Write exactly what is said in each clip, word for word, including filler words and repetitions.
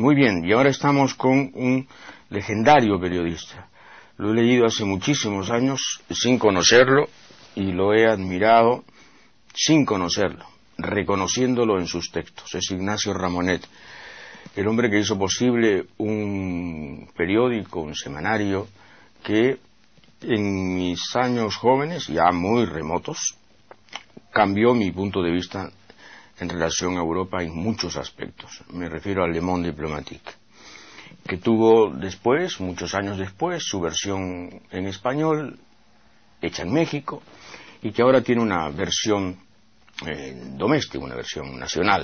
muy bien, y ahora estamos con un legendario periodista. Lo he leído hace muchísimos años sin conocerlo y lo he admirado sin conocerlo, reconociéndolo en sus textos. Es Ignacio Ramonet, el hombre que hizo posible un periódico, un semanario, que en mis años jóvenes, ya muy remotos, cambió mi punto de vista en relación a Europa en muchos aspectos. Me refiero al Le Monde Diplomatique, que tuvo después, muchos años después, su versión en español, hecha en México, y que ahora tiene una versión eh, doméstica, una versión nacional.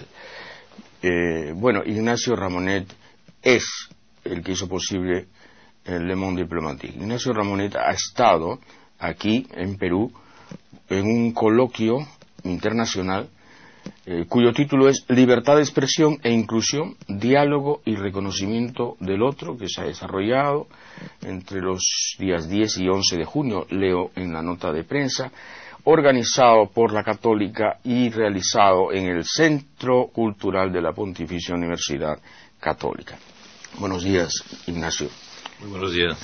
Eh, bueno, Ignacio Ramonet es el que hizo posible el Le Monde Diplomatique. Ignacio Ramonet ha estado aquí, en Perú, en un coloquio internacional Eh, cuyo título es Libertad de expresión e inclusión, diálogo y reconocimiento del otro, que se ha desarrollado entre los días diez y once de junio, leo en la nota de prensa, organizado por la Católica y realizado en el Centro Cultural de la Pontificia Universidad Católica. Buenos días, Ignacio. Muy buenos días.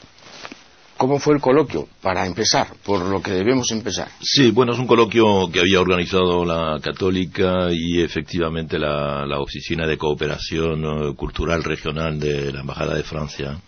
¿Cómo fue el coloquio? Para empezar, por lo que debemos empezar. Sí, bueno, es un coloquio que había organizado la Católica y efectivamente la, la Oficina de Cooperación uh, Cultural Regional de la Embajada de Francia.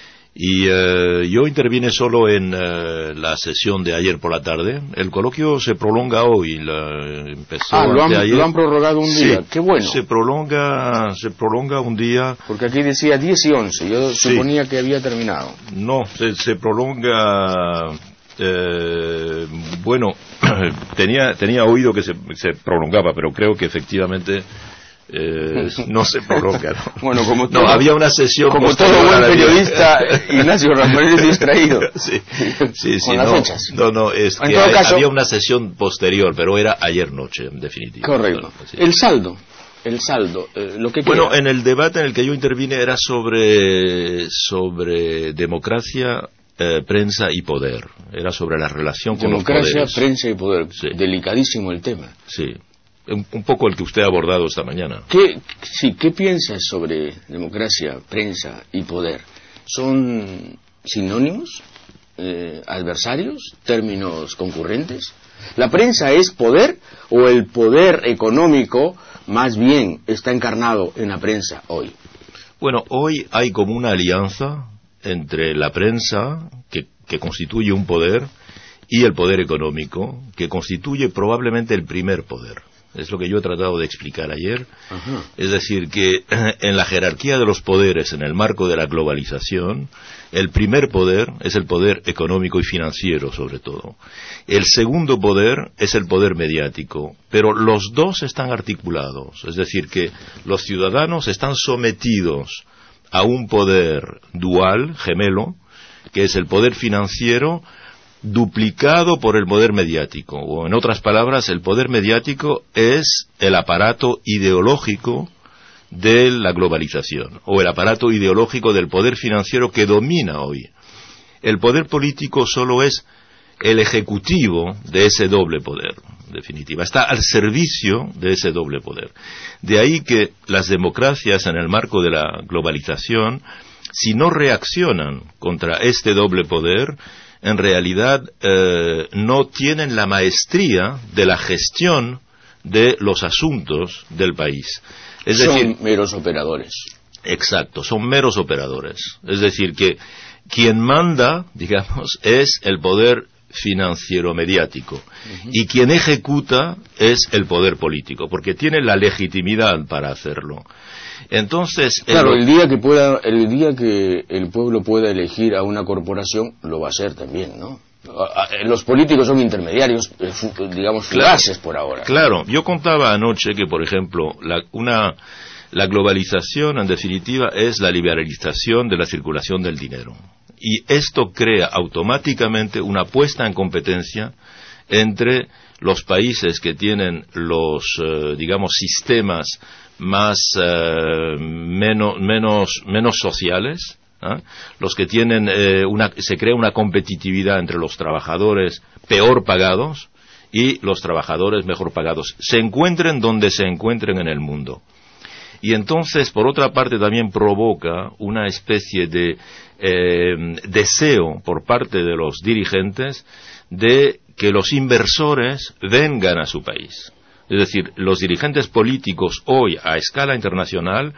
Y uh, yo intervine solo en uh, la sesión de ayer por la tarde. El coloquio se prolonga hoy. La, empezó ah, lo han, ayer. lo han prorrogado un sí, día. Qué bueno. Se prolonga, se prolonga un día. Porque aquí decía diez y once. Yo sí. suponía que había terminado. No, se, se prolonga. Eh, bueno, tenía tenía oído que se, se prolongaba, pero creo que efectivamente. Eh, no se prolonga, ¿no? Bueno, como todo, no, había una sesión como todo buen periodista, Ignacio Ramonet es distraído. Sí, sí, sí, con las no, fechas. no, no, es en que todo hay, caso, había una sesión posterior, pero era ayer noche, en definitiva. Correcto. Claro, sí. El saldo, el saldo, eh, lo que bueno, queda. En el debate en el que yo intervine era sobre sobre democracia, eh, prensa y poder. Era sobre la relación con democracia, los poderes. prensa y poder. Sí. Delicadísimo el tema. Sí. Un, un poco el que usted ha abordado esta mañana. ¿Qué, sí, ¿qué piensas sobre democracia, prensa y poder? ¿Son sinónimos, eh, adversarios, términos concurrentes? ¿La prensa es poder o el poder económico más bien está encarnado en la prensa hoy? Bueno, hoy hay como una alianza entre la prensa, que, que constituye un poder, y el poder económico, que constituye probablemente el primer poder. Es lo que yo he tratado de explicar ayer. Ajá. Es decir, que en la jerarquía de los poderes, en el marco de la globalización, el primer poder es el poder económico y financiero, sobre todo. El segundo poder es el poder mediático, pero los dos están articulados. Es decir, que los ciudadanos están sometidos a un poder dual, gemelo, que es el poder financiero, duplicado por el poder mediático, o en otras palabras, el poder mediático es el aparato ideológico de la globalización, o el aparato ideológico del poder financiero que domina hoy. El poder político solo es el ejecutivo de ese doble poder, en definitiva, está al servicio de ese doble poder. De ahí que las democracias en el marco de la globalización, si no reaccionan contra este doble poder, en realidad eh, no tienen la maestría de la gestión de los asuntos del país. Es son decir, meros operadores. Exacto, son meros operadores. Es decir, que quien manda, digamos, es el poder financiero mediático, uh-huh. y quien ejecuta es el poder político, porque tiene la legitimidad para hacerlo. Entonces, claro, el, el día que pueda, el día que el pueblo pueda elegir a una corporación, lo va a hacer también, ¿no? Los políticos son intermediarios, digamos, fugaces por ahora. Claro, yo contaba anoche que, por ejemplo, la, una, la globalización, en definitiva, es la liberalización de la circulación del dinero. Y esto crea automáticamente una puesta en competencia entre los países que tienen los, eh, digamos, sistemas más eh, menos menos menos sociales, ¿eh? Los que tienen eh, una se crea una competitividad entre los trabajadores peor pagados y los trabajadores mejor pagados, se encuentren donde se encuentren en el mundo. y entonces, por otra parte, también provoca una especie de eh, deseo por parte de los dirigentes de que los inversores vengan a su país. Es decir, los dirigentes políticos hoy a escala internacional,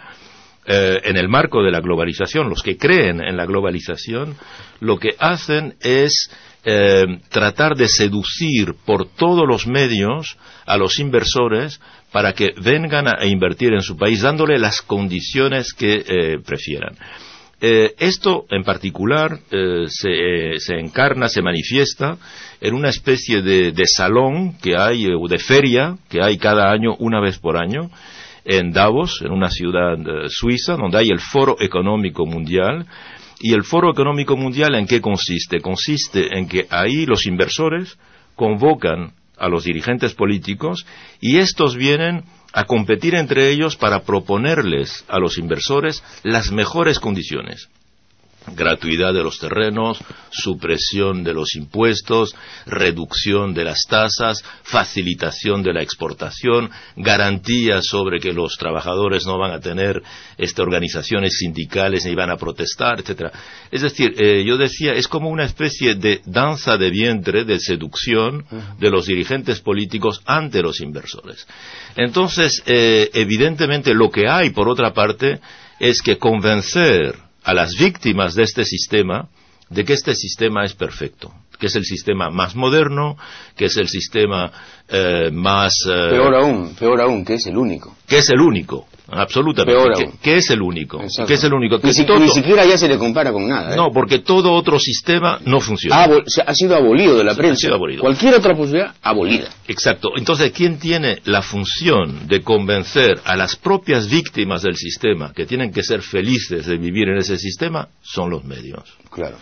eh, en el marco de la globalización, los que creen en la globalización, lo que hacen es eh, tratar de seducir por todos los medios a los inversores para que vengan a invertir en su país, dándole las condiciones que eh, prefieran. Eh, esto en particular eh, se, eh, se encarna, se manifiesta en una especie de, de salón que hay, o de feria que hay cada año, una vez por año, en Davos, en una ciudad eh, suiza, donde hay el Foro Económico Mundial. ¿Y el Foro Económico Mundial en qué consiste? Consiste en que ahí los inversores convocan a los dirigentes políticos y estos vienen a competir entre ellos para proponerles a los inversores las mejores condiciones. Gratuidad de los terrenos, supresión de los impuestos, reducción de las tasas, facilitación de la exportación, garantías sobre que los trabajadores no van a tener este, organizaciones sindicales ni van a protestar, etcétera. Es decir, eh, yo decía, es como una especie de danza de vientre, de seducción de los dirigentes políticos ante los inversores. Entonces, eh, evidentemente lo que hay, por otra parte, es que convencer a las víctimas de este sistema de que este sistema es perfecto, que es el sistema más moderno, que es el sistema eh, más... Eh, peor aún, peor aún, que es el único. Que es el único, absolutamente. Peor que, aún. que es el único. Que es el único. Que ni, si, todo, ni siquiera ya se le compara con nada. ¿eh? No, porque todo otro sistema no funciona. Ha, ha sido abolido de la prensa. Ha sido abolido. Cualquier otra posibilidad, abolida. Exacto. Entonces, ¿quién tiene la función de convencer a las propias víctimas del sistema que tienen que ser felices de vivir en ese sistema? Son los medios. Claro.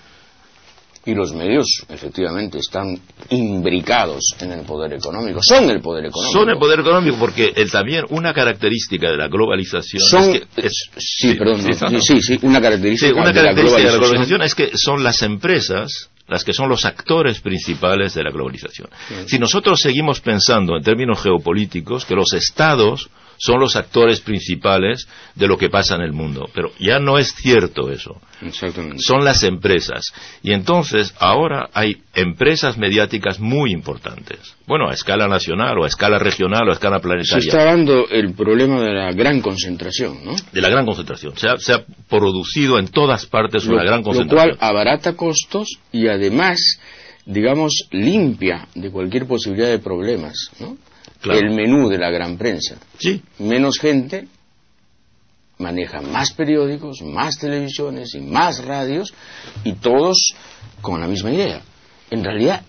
Y los medios, efectivamente, están imbricados en el poder económico. Son el poder económico. Son el poder económico porque el, también una característica de la globalización son, es que... Es, sí, sí, perdón. Sí, no, sí, sí, una característica, sí, una de, característica la de la globalización es que son las empresas las que son los actores principales de la globalización. Sí. Si nosotros seguimos pensando en términos geopolíticos que los estados son los actores principales de lo que pasa en el mundo. Pero ya no es cierto eso. Exactamente. Son las empresas. Y entonces ahora hay empresas mediáticas muy importantes. Bueno, a escala nacional, o a escala regional, o a escala planetaria. Se está dando el problema de la gran concentración, ¿no? De la gran concentración. Se ha, se ha producido en todas partes lo, una gran concentración. Lo cual abarata costos y además, digamos, limpia de cualquier posibilidad de problemas, ¿no? Claro. El menú de la gran prensa. Sí. Menos gente, maneja más periódicos, más televisiones y más radios, y todos con la misma idea. En realidad,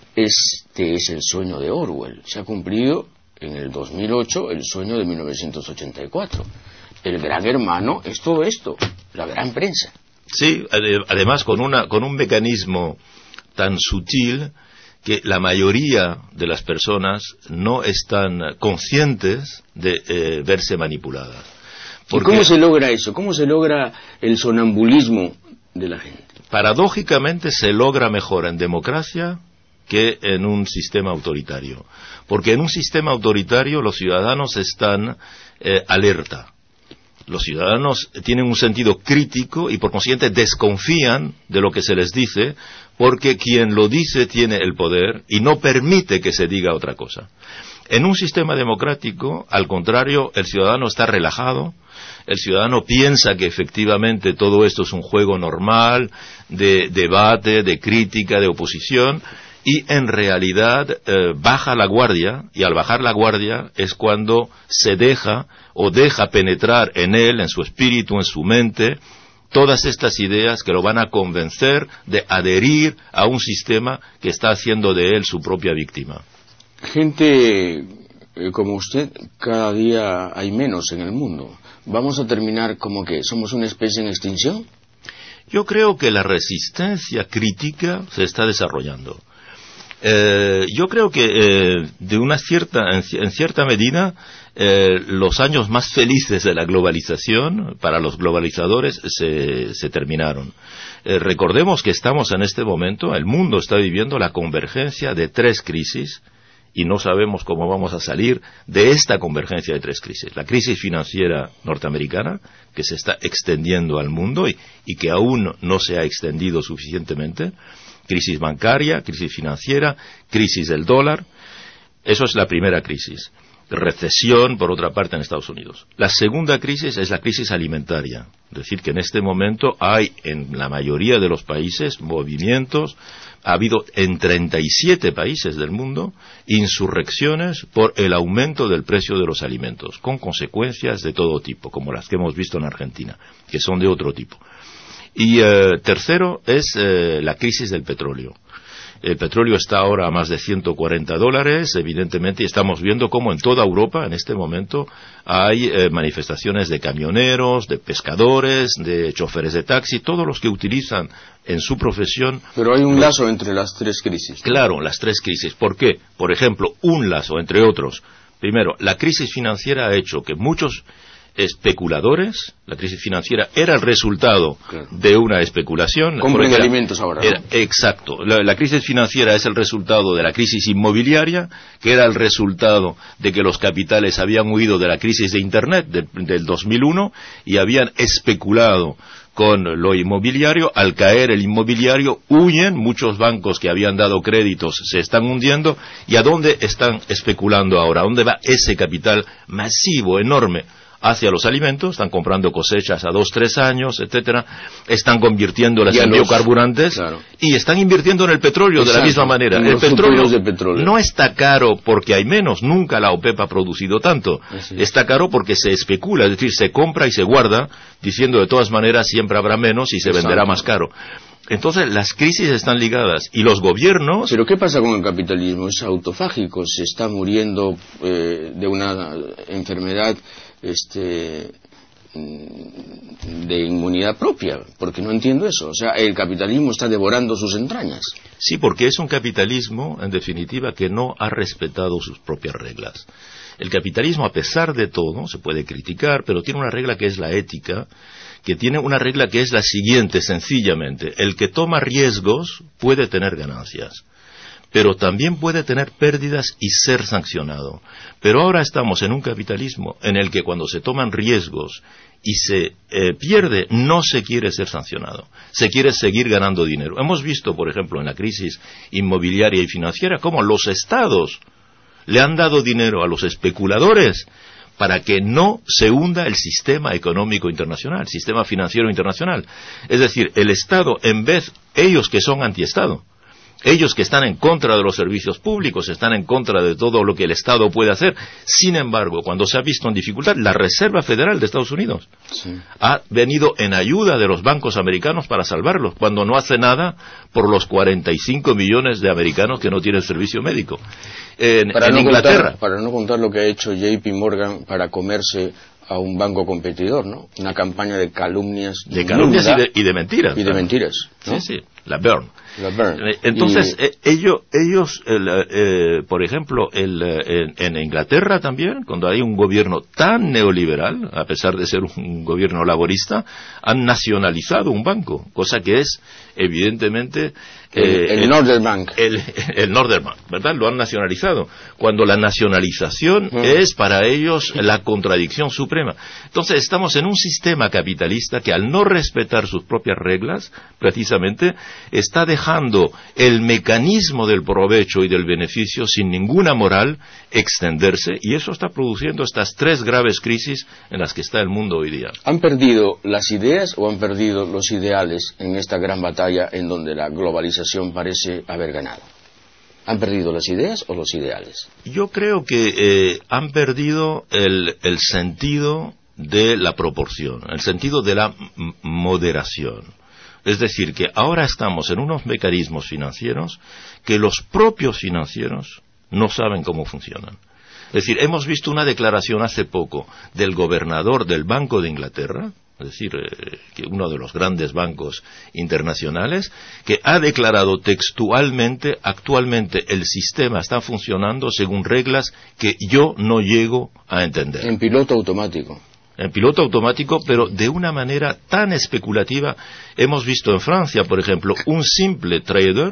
este es el sueño de Orwell. Se ha cumplido en el dos mil ocho el sueño de mil novecientos ochenta y cuatro. El gran hermano es todo esto, la gran prensa. Sí, además con, una, con un mecanismo tan sutil que la mayoría de las personas no están conscientes de eh, verse manipuladas. Porque, ¿y cómo se logra eso? ¿Cómo se logra el sonambulismo de la gente? Paradójicamente se logra mejor en democracia que en un sistema autoritario. Porque en un sistema autoritario los ciudadanos están eh, alerta. Los ciudadanos tienen un sentido crítico y por consiguiente desconfían de lo que se les dice, porque quien lo dice tiene el poder y no permite que se diga otra cosa. En un sistema democrático, al contrario, el ciudadano está relajado, el ciudadano piensa que efectivamente todo esto es un juego normal de debate, de crítica, de oposición, y en realidad eh, baja la guardia, y al bajar la guardia es cuando se deja o deja penetrar en él, en su espíritu, en su mente, todas estas ideas que lo van a convencer de adherir a un sistema que está haciendo de él su propia víctima. Gente eh, como usted, cada día hay menos en el mundo. ¿Vamos a terminar como que somos una especie en extinción? Yo creo que la resistencia crítica se está desarrollando. Eh, yo creo que eh, de una cierta, en, en cierta medida, eh, los años más felices de la globalización para los globalizadores se, se terminaron. Eh, recordemos que estamos en este momento, el mundo está viviendo la convergencia de tres crisis y no sabemos cómo vamos a salir de esta convergencia de tres crisis. La crisis financiera norteamericana, que se está extendiendo al mundo y, y que aún no se ha extendido suficientemente, crisis bancaria, crisis financiera, crisis del dólar. Eso es la primera crisis. Recesión, por otra parte, en Estados Unidos. La segunda crisis es la crisis alimentaria. Es decir, que en este momento hay, en la mayoría de los países, movimientos. Ha habido en treinta y siete países del mundo insurrecciones por el aumento del precio de los alimentos, con consecuencias de todo tipo, como las que hemos visto en Argentina, que son de otro tipo. Y eh, tercero es eh, la crisis del petróleo. El petróleo está ahora a más de ciento cuarenta dólares, evidentemente, y estamos viendo cómo en toda Europa, en este momento, hay eh, manifestaciones de camioneros, de pescadores, de choferes de taxi, todos los que utilizan en su profesión. Pero hay un lazo entre las tres crisis. Claro, las tres crisis. ¿Por qué? Por ejemplo, un lazo, entre otros. Primero, la crisis financiera ha hecho que muchos especuladores, la crisis financiera era el resultado claro. de una especulación. Compren alimentos ahora, ¿no? Era, exacto. La, la crisis financiera es el resultado de la crisis inmobiliaria, que era el resultado de que los capitales habían huido de la crisis de Internet de, del dos mil uno y habían especulado con lo inmobiliario. Al caer el inmobiliario, huyen, muchos bancos que habían dado créditos se están hundiendo. ¿Y a dónde están especulando ahora? ¿A dónde va ese capital masivo, enorme? Hacia los alimentos, están comprando cosechas a dos, tres años, etcétera, están convirtiéndolas en los, biocarburantes claro. y están invirtiendo en el petróleo Exacto, de la misma manera. El petróleo, de petróleo no está caro porque hay menos, nunca la OPEP ha producido tanto. Así. Está caro porque se especula, es decir, se compra y se guarda, diciendo de todas maneras siempre habrá menos y se Exacto. venderá más caro. Entonces, las crisis están ligadas y los gobiernos... ¿Pero qué pasa con el capitalismo? Es autofágico, se está muriendo eh, de una enfermedad este de inmunidad propia, porque no entiendo eso. O sea, el capitalismo está devorando sus entrañas. Sí, porque es un capitalismo, en definitiva, que no ha respetado sus propias reglas. El capitalismo, a pesar de todo, se puede criticar, pero tiene una regla que es la ética, que tiene una regla que es la siguiente, sencillamente: el que toma riesgos puede tener ganancias, pero también puede tener pérdidas y ser sancionado. Pero ahora estamos en un capitalismo en el que cuando se toman riesgos y se eh, pierde, no se quiere ser sancionado, se quiere seguir ganando dinero. Hemos visto, por ejemplo, en la crisis inmobiliaria y financiera, cómo los estados le han dado dinero a los especuladores para que no se hunda el sistema económico internacional, el sistema financiero internacional. Es decir, el Estado, en vez, ellos que son antiestado, ellos que están en contra de los servicios públicos, están en contra de todo lo que el Estado puede hacer. Sin embargo, cuando se ha visto en dificultad, la Reserva Federal de Estados Unidos sí. ha venido en ayuda de los bancos americanos para salvarlos, cuando no hace nada por los cuarenta y cinco millones de americanos que no tienen servicio médico. En, para en no Inglaterra... Contar, para no contar lo que ha hecho J P Morgan para comerse a un banco competidor, ¿no? Una campaña de calumnias. De calumnias y de, y de mentiras. Y de mentiras, ¿no? Sí, sí, la Burn. La Burn. Entonces, y... eh, ellos, ellos el, eh, por ejemplo, el, en, en Inglaterra también, cuando hay un gobierno tan neoliberal, a pesar de ser un gobierno laborista, han nacionalizado un banco, cosa que es, evidentemente... Eh, el, el Northern Bank. El, el Northern Bank, ¿verdad? Lo han nacionalizado. Cuando la nacionalización mm. es para ellos la contradicción suprema. Entonces estamos en un sistema capitalista que al no respetar sus propias reglas, precisamente, está dejando el mecanismo del provecho y del beneficio sin ninguna moral extenderse, y eso está produciendo estas tres graves crisis en las que está el mundo hoy día. ¿Han perdido las ideas o han perdido los ideales en esta gran batalla en donde la globalización parece haber ganado? ¿Han perdido las ideas o los ideales? Yo creo que eh, han perdido el, el sentido de la proporción, el sentido de la m- moderación. Es decir, que ahora estamos en unos mecanismos financieros que los propios financieros no saben cómo funcionan. Es decir, hemos visto una declaración hace poco del gobernador del Banco de Inglaterra, es decir, eh, que uno de los grandes bancos internacionales, que ha declarado textualmente: actualmente el sistema está funcionando según reglas que yo no llego a entender. En piloto automático. En piloto automático, pero de una manera tan especulativa. Hemos visto en Francia, por ejemplo, un simple trader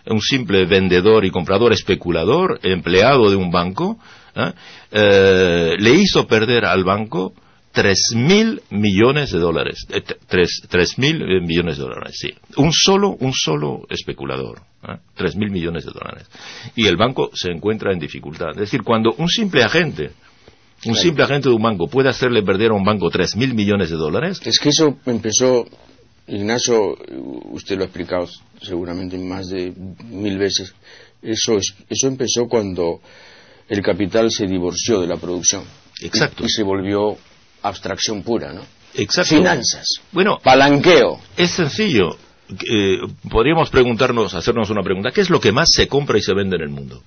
un simple vendedor y comprador especulador, empleado de un banco, ¿eh? Eh, le hizo perder al banco tres mil millones de dólares, eh, tres, tres mil millones de dólares, sí. Un solo, un solo especulador, ¿eh? tres mil millones de dólares. Y el banco se encuentra en dificultad. Es decir, cuando un simple agente, un simple agente de un banco puede hacerle perder a un banco tres mil millones de dólares. Es que eso empezó, Ignacio, usted lo ha explicado seguramente más de mil veces. Eso, es, eso empezó cuando el capital se divorció de la producción. Exacto. Y, y se volvió abstracción pura, ¿no? Exacto. Finanzas. Bueno, palanqueo. Es sencillo. Eh, podríamos preguntarnos, hacernos una pregunta. ¿Qué es lo que más se compra y se vende en el mundo?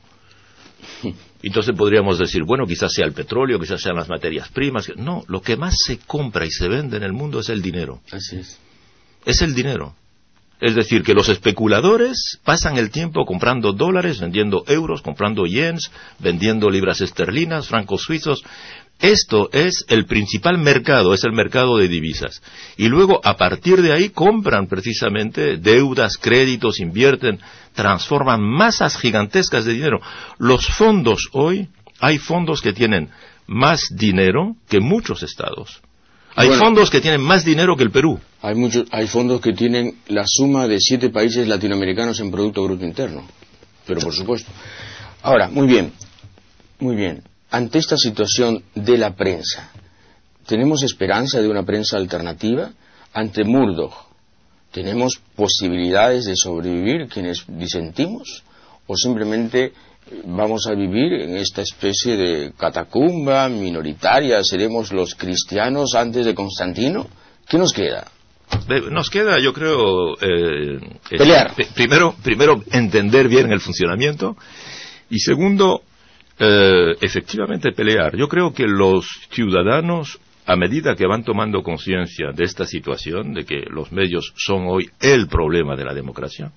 Entonces podríamos decir, bueno, quizás sea el petróleo, quizás sean las materias primas. No, lo que más se compra y se vende en el mundo es el dinero. Así es. Es el dinero. Es decir, que los especuladores pasan el tiempo comprando dólares, vendiendo euros, comprando yens, vendiendo libras esterlinas, francos suizos. Esto es el principal mercado, es el mercado de divisas. Y luego, a partir de ahí, compran precisamente deudas, créditos, invierten, transforman masas gigantescas de dinero. Los fondos hoy, hay fondos que tienen más dinero que muchos estados. Hay bueno, fondos que tienen más dinero que el Perú. Hay muchos, hay fondos que tienen la suma de siete países latinoamericanos en Producto Bruto Interno. Pero por supuesto. Ahora, muy bien, muy bien. Ante esta situación de la prensa, ¿tenemos esperanza de una prensa alternativa? Ante Murdoch, ¿tenemos posibilidades de sobrevivir quienes disentimos? ¿O simplemente vamos a vivir en esta especie de catacumba minoritaria? ¿Seremos los cristianos antes de Constantino? ¿Qué nos queda? Nos queda, yo creo, eh, pelear. Eh, primero, primero, entender bien el funcionamiento y segundo, eh, efectivamente pelear. Yo creo que los ciudadanos, a medida que van tomando conciencia de esta situación, de que los medios son hoy el problema de la democracia,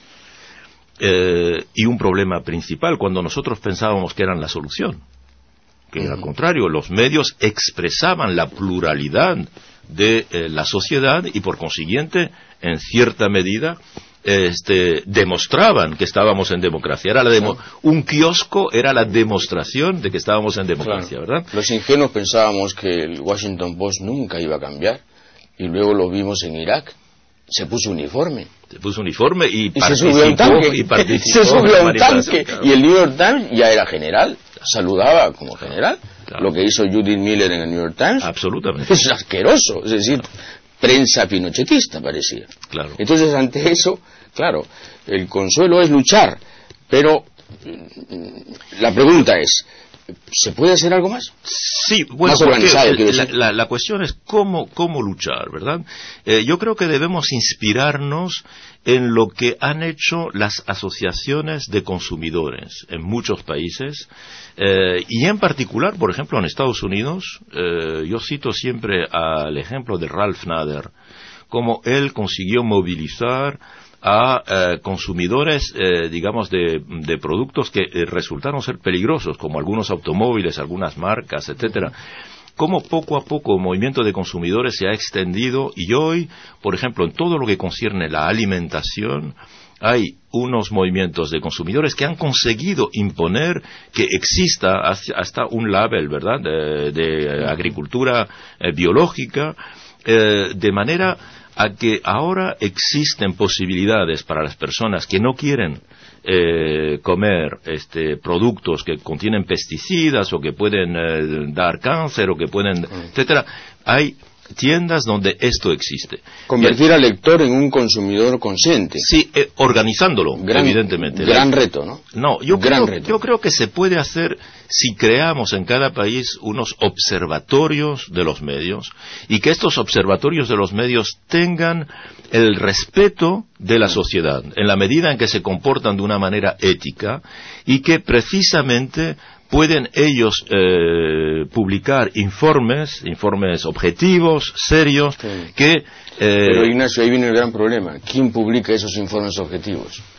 eh, y un problema principal, cuando nosotros pensábamos que eran la solución, que uh-huh. al contrario, los medios expresaban la pluralidad de eh, la sociedad y por consiguiente, en cierta medida, este, demostraban que estábamos en democracia. Era la demo- un kiosco era la demostración de que estábamos en democracia, claro. ¿Verdad? Los ingenuos pensábamos que el Washington Post nunca iba a cambiar y luego lo vimos en Irak. Se puso uniforme. Se puso uniforme y, y participó, se subió a un tanque. Y participó se subió a un tanque. Claro. Y el New York Times ya era general. Saludaba como general. Claro. Lo que hizo Judith Miller en el New York Times. Absolutamente. Es asqueroso. Es decir, prensa pinochetista parecía. Claro. Entonces, ante eso, claro, el consuelo es luchar. Pero la pregunta es, ¿se puede hacer algo más? Sí, bueno, más organizado, porque la, la, la cuestión es cómo, cómo luchar, ¿verdad? Eh, yo creo que debemos inspirarnos en lo que han hecho las asociaciones de consumidores en muchos países, eh, y en particular, por ejemplo, en Estados Unidos, eh, yo cito siempre al ejemplo de Ralph Nader, cómo él consiguió movilizar a eh, consumidores, eh, digamos, de, de productos que eh, resultaron ser peligrosos, como algunos automóviles, algunas marcas, etcétera. Cómo poco a poco el movimiento de consumidores se ha extendido y hoy, por ejemplo, en todo lo que concierne la alimentación, hay unos movimientos de consumidores que han conseguido imponer que exista hasta un label, ¿verdad?, de, de agricultura eh, biológica, eh, de manera a que ahora existen posibilidades para las personas que no quieren eh, comer este, productos que contienen pesticidas o que pueden eh, dar cáncer o que pueden, etcétera. Hay tiendas donde esto existe. Convertir al lector en un consumidor consciente. Sí, eh, organizándolo, gran, evidentemente. Gran reto, ¿no? No, yo gran creo, reto. yo creo que se puede hacer si creamos en cada país unos observatorios de los medios y que estos observatorios de los medios tengan el respeto de la sociedad, en la medida en que se comportan de una manera ética y que precisamente pueden ellos eh, publicar informes, informes objetivos, serios, sí. que... Eh, Pero Ignacio, ahí viene el gran problema. ¿Quién publica esos informes objetivos?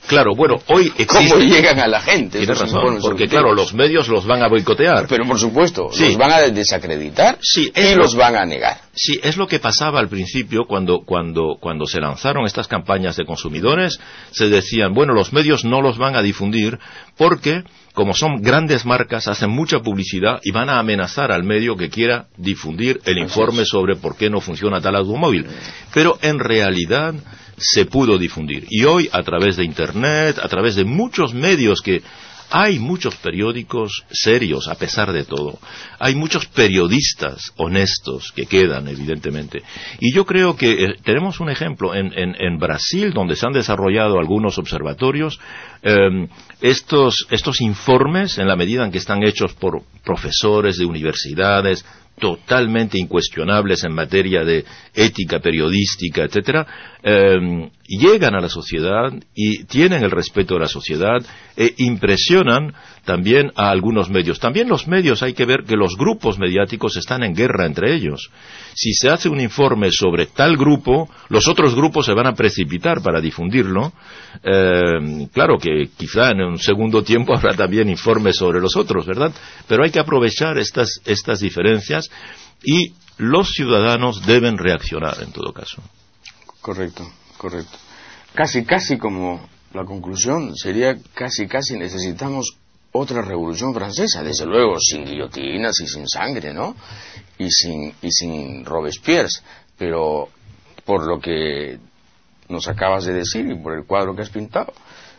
Claro, bueno, hoy existe... ¿Cómo llegan a la gente? Tienes razón, porque claro, los medios los van a boicotear. Pero por supuesto, sí. los van a desacreditar sí, y lo, los van a negar. Sí, es lo que pasaba al principio cuando, cuando, cuando se lanzaron estas campañas de consumidores, se decían, bueno, los medios no los van a difundir porque, como son grandes marcas, hacen mucha publicidad y van a amenazar al medio que quiera difundir el informe sobre por qué no funciona tal automóvil. Pero en realidad se pudo difundir. Y hoy, a través de Internet, a través de muchos medios que... Hay muchos periódicos serios, a pesar de todo. Hay muchos periodistas honestos que quedan, evidentemente. Y yo creo que eh, tenemos un ejemplo en, en, en Brasil, donde se han desarrollado algunos observatorios. Eh, estos, estos informes, en la medida en que están hechos por profesores de universidades, totalmente incuestionables en materia de ética periodística, etcétera, eh, llegan a la sociedad y tienen el respeto de la sociedad e impresionan también a algunos medios. También los medios, hay que ver que los grupos mediáticos están en guerra entre ellos. Si se hace un informe sobre tal grupo, los otros grupos se van a precipitar para difundirlo. Eh, claro que quizá en un segundo tiempo habrá también informes sobre los otros, ¿verdad? Pero hay que aprovechar estas, estas diferencias y los ciudadanos deben reaccionar en todo caso. Correcto, correcto. Casi, casi como la conclusión sería casi, casi necesitamos otra revolución francesa, desde luego sin guillotinas y sin sangre, ¿no? Y sin, y sin Robespierre, pero por lo que nos acabas de decir y por el cuadro que has pintado,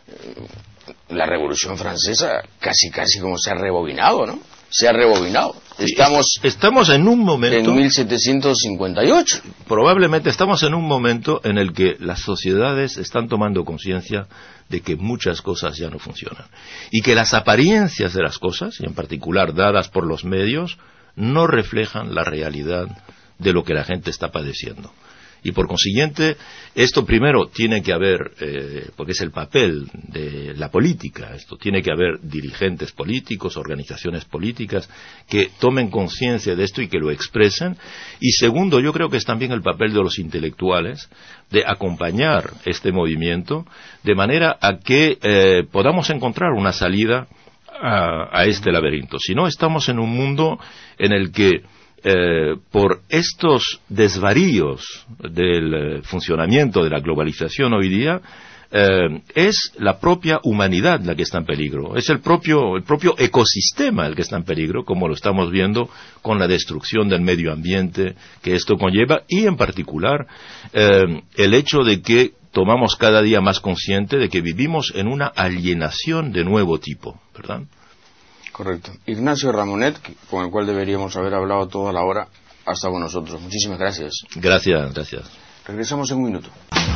la revolución francesa casi, casi como se ha rebobinado, ¿no? Se ha rebobinado. Estamos, estamos en un momento... En mil setecientos cincuenta y ocho. Probablemente estamos en un momento en el que las sociedades están tomando conciencia de que muchas cosas ya no funcionan. Y que las apariencias de las cosas, y en particular dadas por los medios, no reflejan la realidad de lo que la gente está padeciendo. Y por consiguiente, esto primero tiene que haber, eh, porque es el papel de la política, esto tiene que haber dirigentes políticos, organizaciones políticas que tomen conciencia de esto y que lo expresen. Y segundo, yo creo que es también el papel de los intelectuales de acompañar este movimiento de manera a que eh, podamos encontrar una salida a, a este laberinto. Si no, estamos en un mundo en el que Eh, por estos desvaríos del eh, funcionamiento de la globalización hoy día, eh, es la propia humanidad la que está en peligro, es el propio, el propio ecosistema el que está en peligro, como lo estamos viendo con la destrucción del medio ambiente que esto conlleva, y en particular eh, el hecho de que tomamos cada día más consciente de que vivimos en una alienación de nuevo tipo, ¿verdad? Correcto. Ignacio Ramonet, con el cual deberíamos haber hablado toda la hora, ha estado con nosotros. Muchísimas gracias. Gracias, gracias. Regresamos en un minuto.